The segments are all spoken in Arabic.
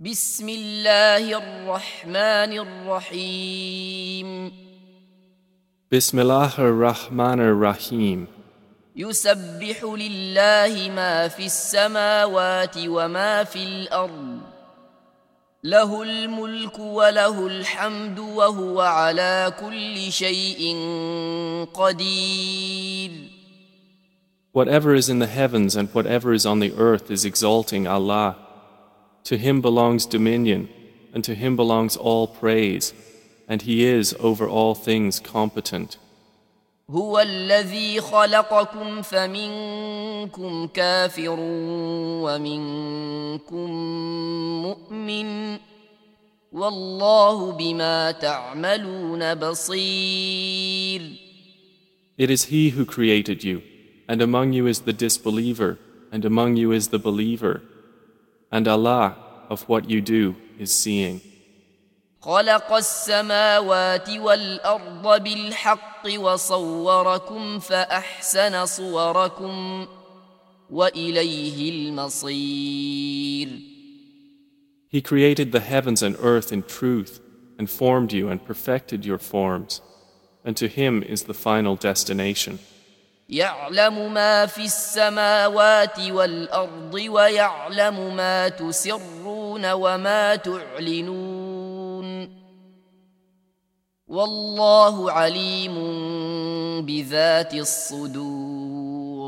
بسم الله الرحمن الرحيم Bismillah ar-Rahman ar-Rahim. يسبح لله ما في السماوات وما في الأرض له الملك وله الحمد وهو على كل شيء قدير. Whatever is in the heavens and whatever is on the earth is exalting Allah. To Him belongs dominion, and to Him belongs all praise, and He is over all things competent. هو الذي خلقكم فمنكم كافر ومنكم مؤمن والله بما تعملون بصير. It is He who created you, and among you is the disbeliever, and among you is the believer. And Allah, of what you do, is seeing. خلق السماوات والأرض بالحق وصوركم فأحسن صوركم وإليه المصير. He created the heavens and earth in truth, and formed you and perfected your forms, and to Him is the final destination. يعلم ما في السماوات والأرض ويعلم ما تسرون وما تعلنون والله عليم بذات الصدور.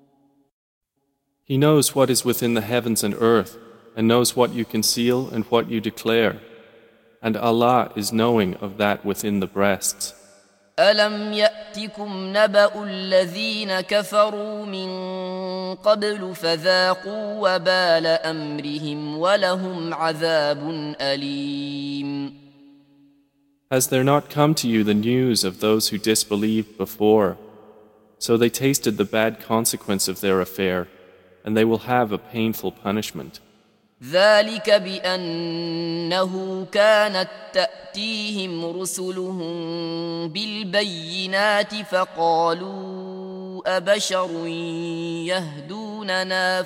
He knows what is within the heavens and earth, and knows what you conceal and what you declare. And Allah is knowing of that within the breasts. ألم يأتكم نبأ الذين كفروا من قبل فذاقوا وبال أمرهم ولهم عذاب أليم. Has there not come to you the news of those who disbelieved before? So they tasted the bad consequence of their affair, and they will have a painful punishment. ذلك بأنه كانت تأتيهم رسلهم بالبينات فقالوا أبشر يهدوننا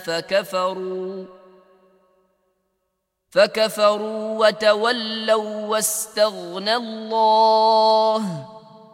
فكفروا وتولوا واستغنى الله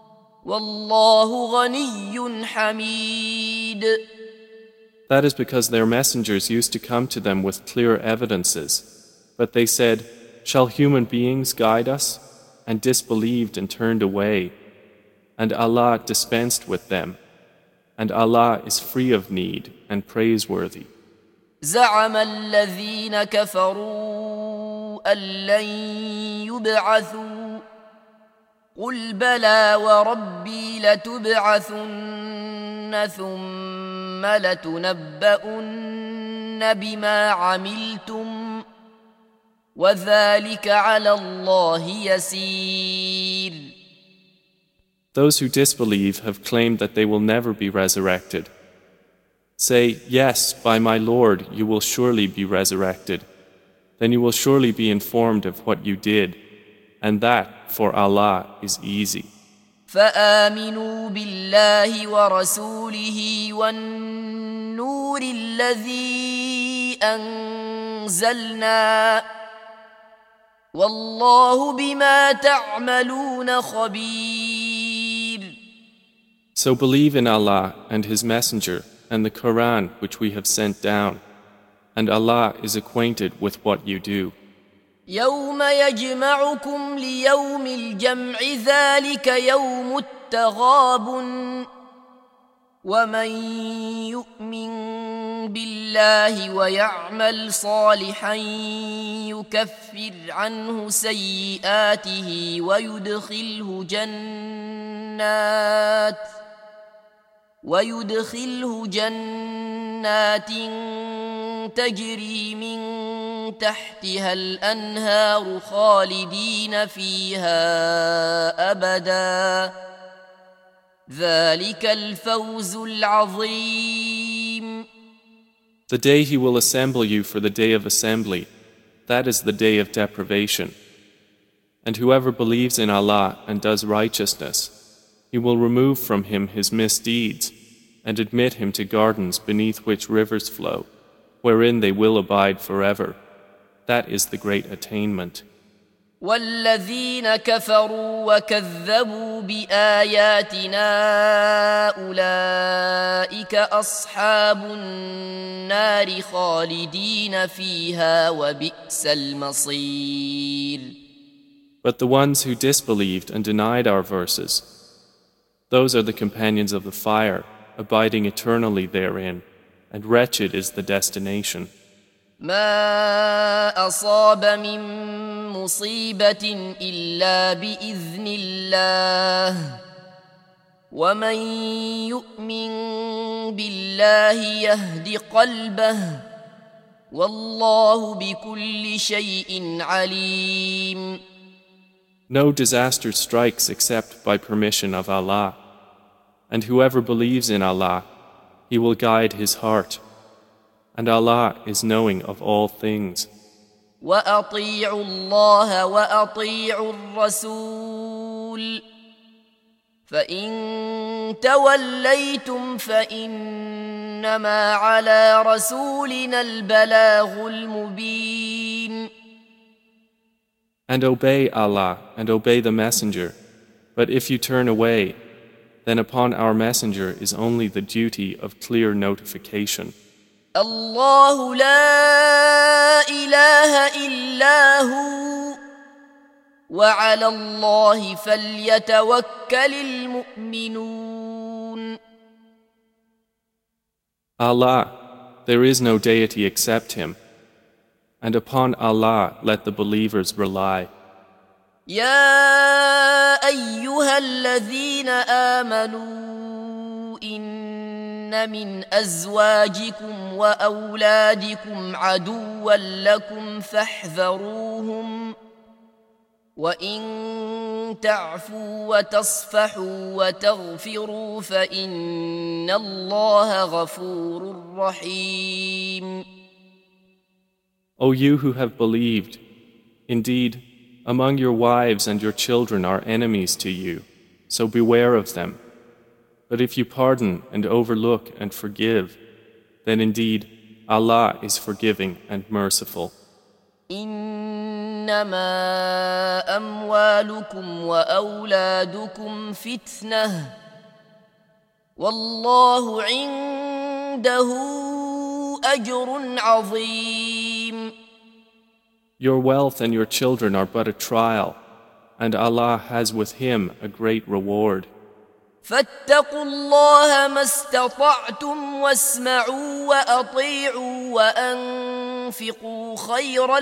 والله غني حميد. That is because their messengers used to come to them with clear evidences. But they said, "Shall human beings guide us?" and disbelieved and turned away. And Allah dispensed with them. And Allah is free of need and praiseworthy. زعم الذين كفروا أن لن يبعثوا قل بلى وربي لتبعثن ثم لتنبؤن بما عملتم وذلك على الله يسير. Those who disbelieve have claimed that they will never be resurrected. Say, "Yes, by my Lord, you will surely be resurrected. Then you will surely be informed of what you did, and that for Allah is easy." فآمنوا بالله ورسوله والنور الذي أنزلنا والله بما تعملون خبير. So believe in Allah and His Messenger and the Quran which we have sent down, and Allah is acquainted with what you do. يوم يجمعكم ليوم الجمع ذلك يوم التغابن ومن يؤمن بالله ويعمل صالحا يكفر عنه سيئاته ويدخله جنات تجري من تحتها الأنهار خالدين فيها أبدا ذلك الفوز العظيم. The day He will assemble you for the day of assembly, that is the day of deprivation. And whoever believes in Allah and does righteousness, He will remove from him his misdeeds and admit him to gardens beneath which rivers flow, wherein they will abide forever. that is the great attainment. والذين كفروا وكذبوا بآياتنا أولئك أصحاب النار خالدين فيها وبئس المصير. But the ones who disbelieved and denied our verses, those are the companions of the fire, abiding eternally therein, and wretched is the destination. ما أصاب من مصيبة إلا بإذن الله ومن يؤمن بالله يهد قلبه والله بكل شيء عليم. No disaster strikes except by permission of Allah, and whoever believes in Allah, He will guide his heart, and Allah is knowing of all things. وأطيعوا الله وأطيعوا الرسول فإن توليتم فإنما على رسولنا البلاغ المبين. And obey Allah and obey the Messenger, but if you turn away, then upon our Messenger is only the duty of clear notification. الله لا إله إلا هو وعلى الله فليتوكل المؤمنون. Allah, there is no deity except Him, and upon Allah let the believers rely. يا أيها الذين آمنوا إن من أزواجكم وأولادكم عدوا لكم فاحذروهم وإن تعفوا وتصفحوا وتغفروا فإن الله غفور رحيم. O you who have believed, indeed, among your wives and your children are enemies to you, so beware of them. But if you pardon and overlook and forgive, then indeed Allah is forgiving and merciful. إنما أموالكم وأولادكم فتنة والله عنده أجر عظيم. Your wealth and your children are but a trial, and Allah has with Him a great reward. فاتقوا الله ما استطعتم واسمعوا وأطيعوا وأنفقوا خيرا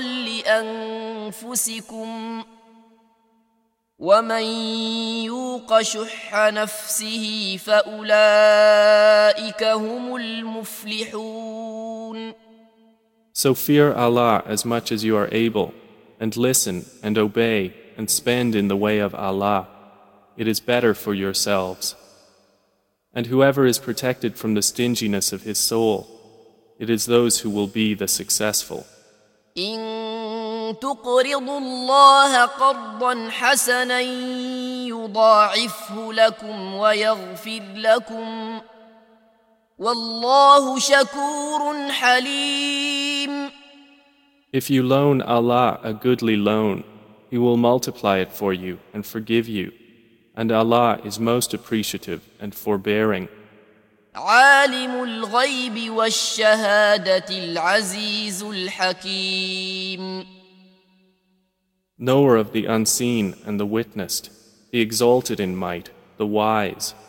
لأنفسكم ومن يوق شح نفسه فأولئك هم المفلحون. So fear Allah as much as you are able, and listen and obey and spend in the way of Allah. It is better for yourselves. And whoever is protected from the stinginess of his soul, it is those who will be the successful. إن تقرضوا الله قرضا حسنا يضاعفه لكم ويغفر لكم والله شكور حليم. If you loan Allah a goodly loan, He will multiply it for you and forgive you, and Allah is most appreciative and forbearing. عالم الغيب والشهادة العزيز الحكيم. Knower of the unseen and the witnessed, the exalted in might, the wise.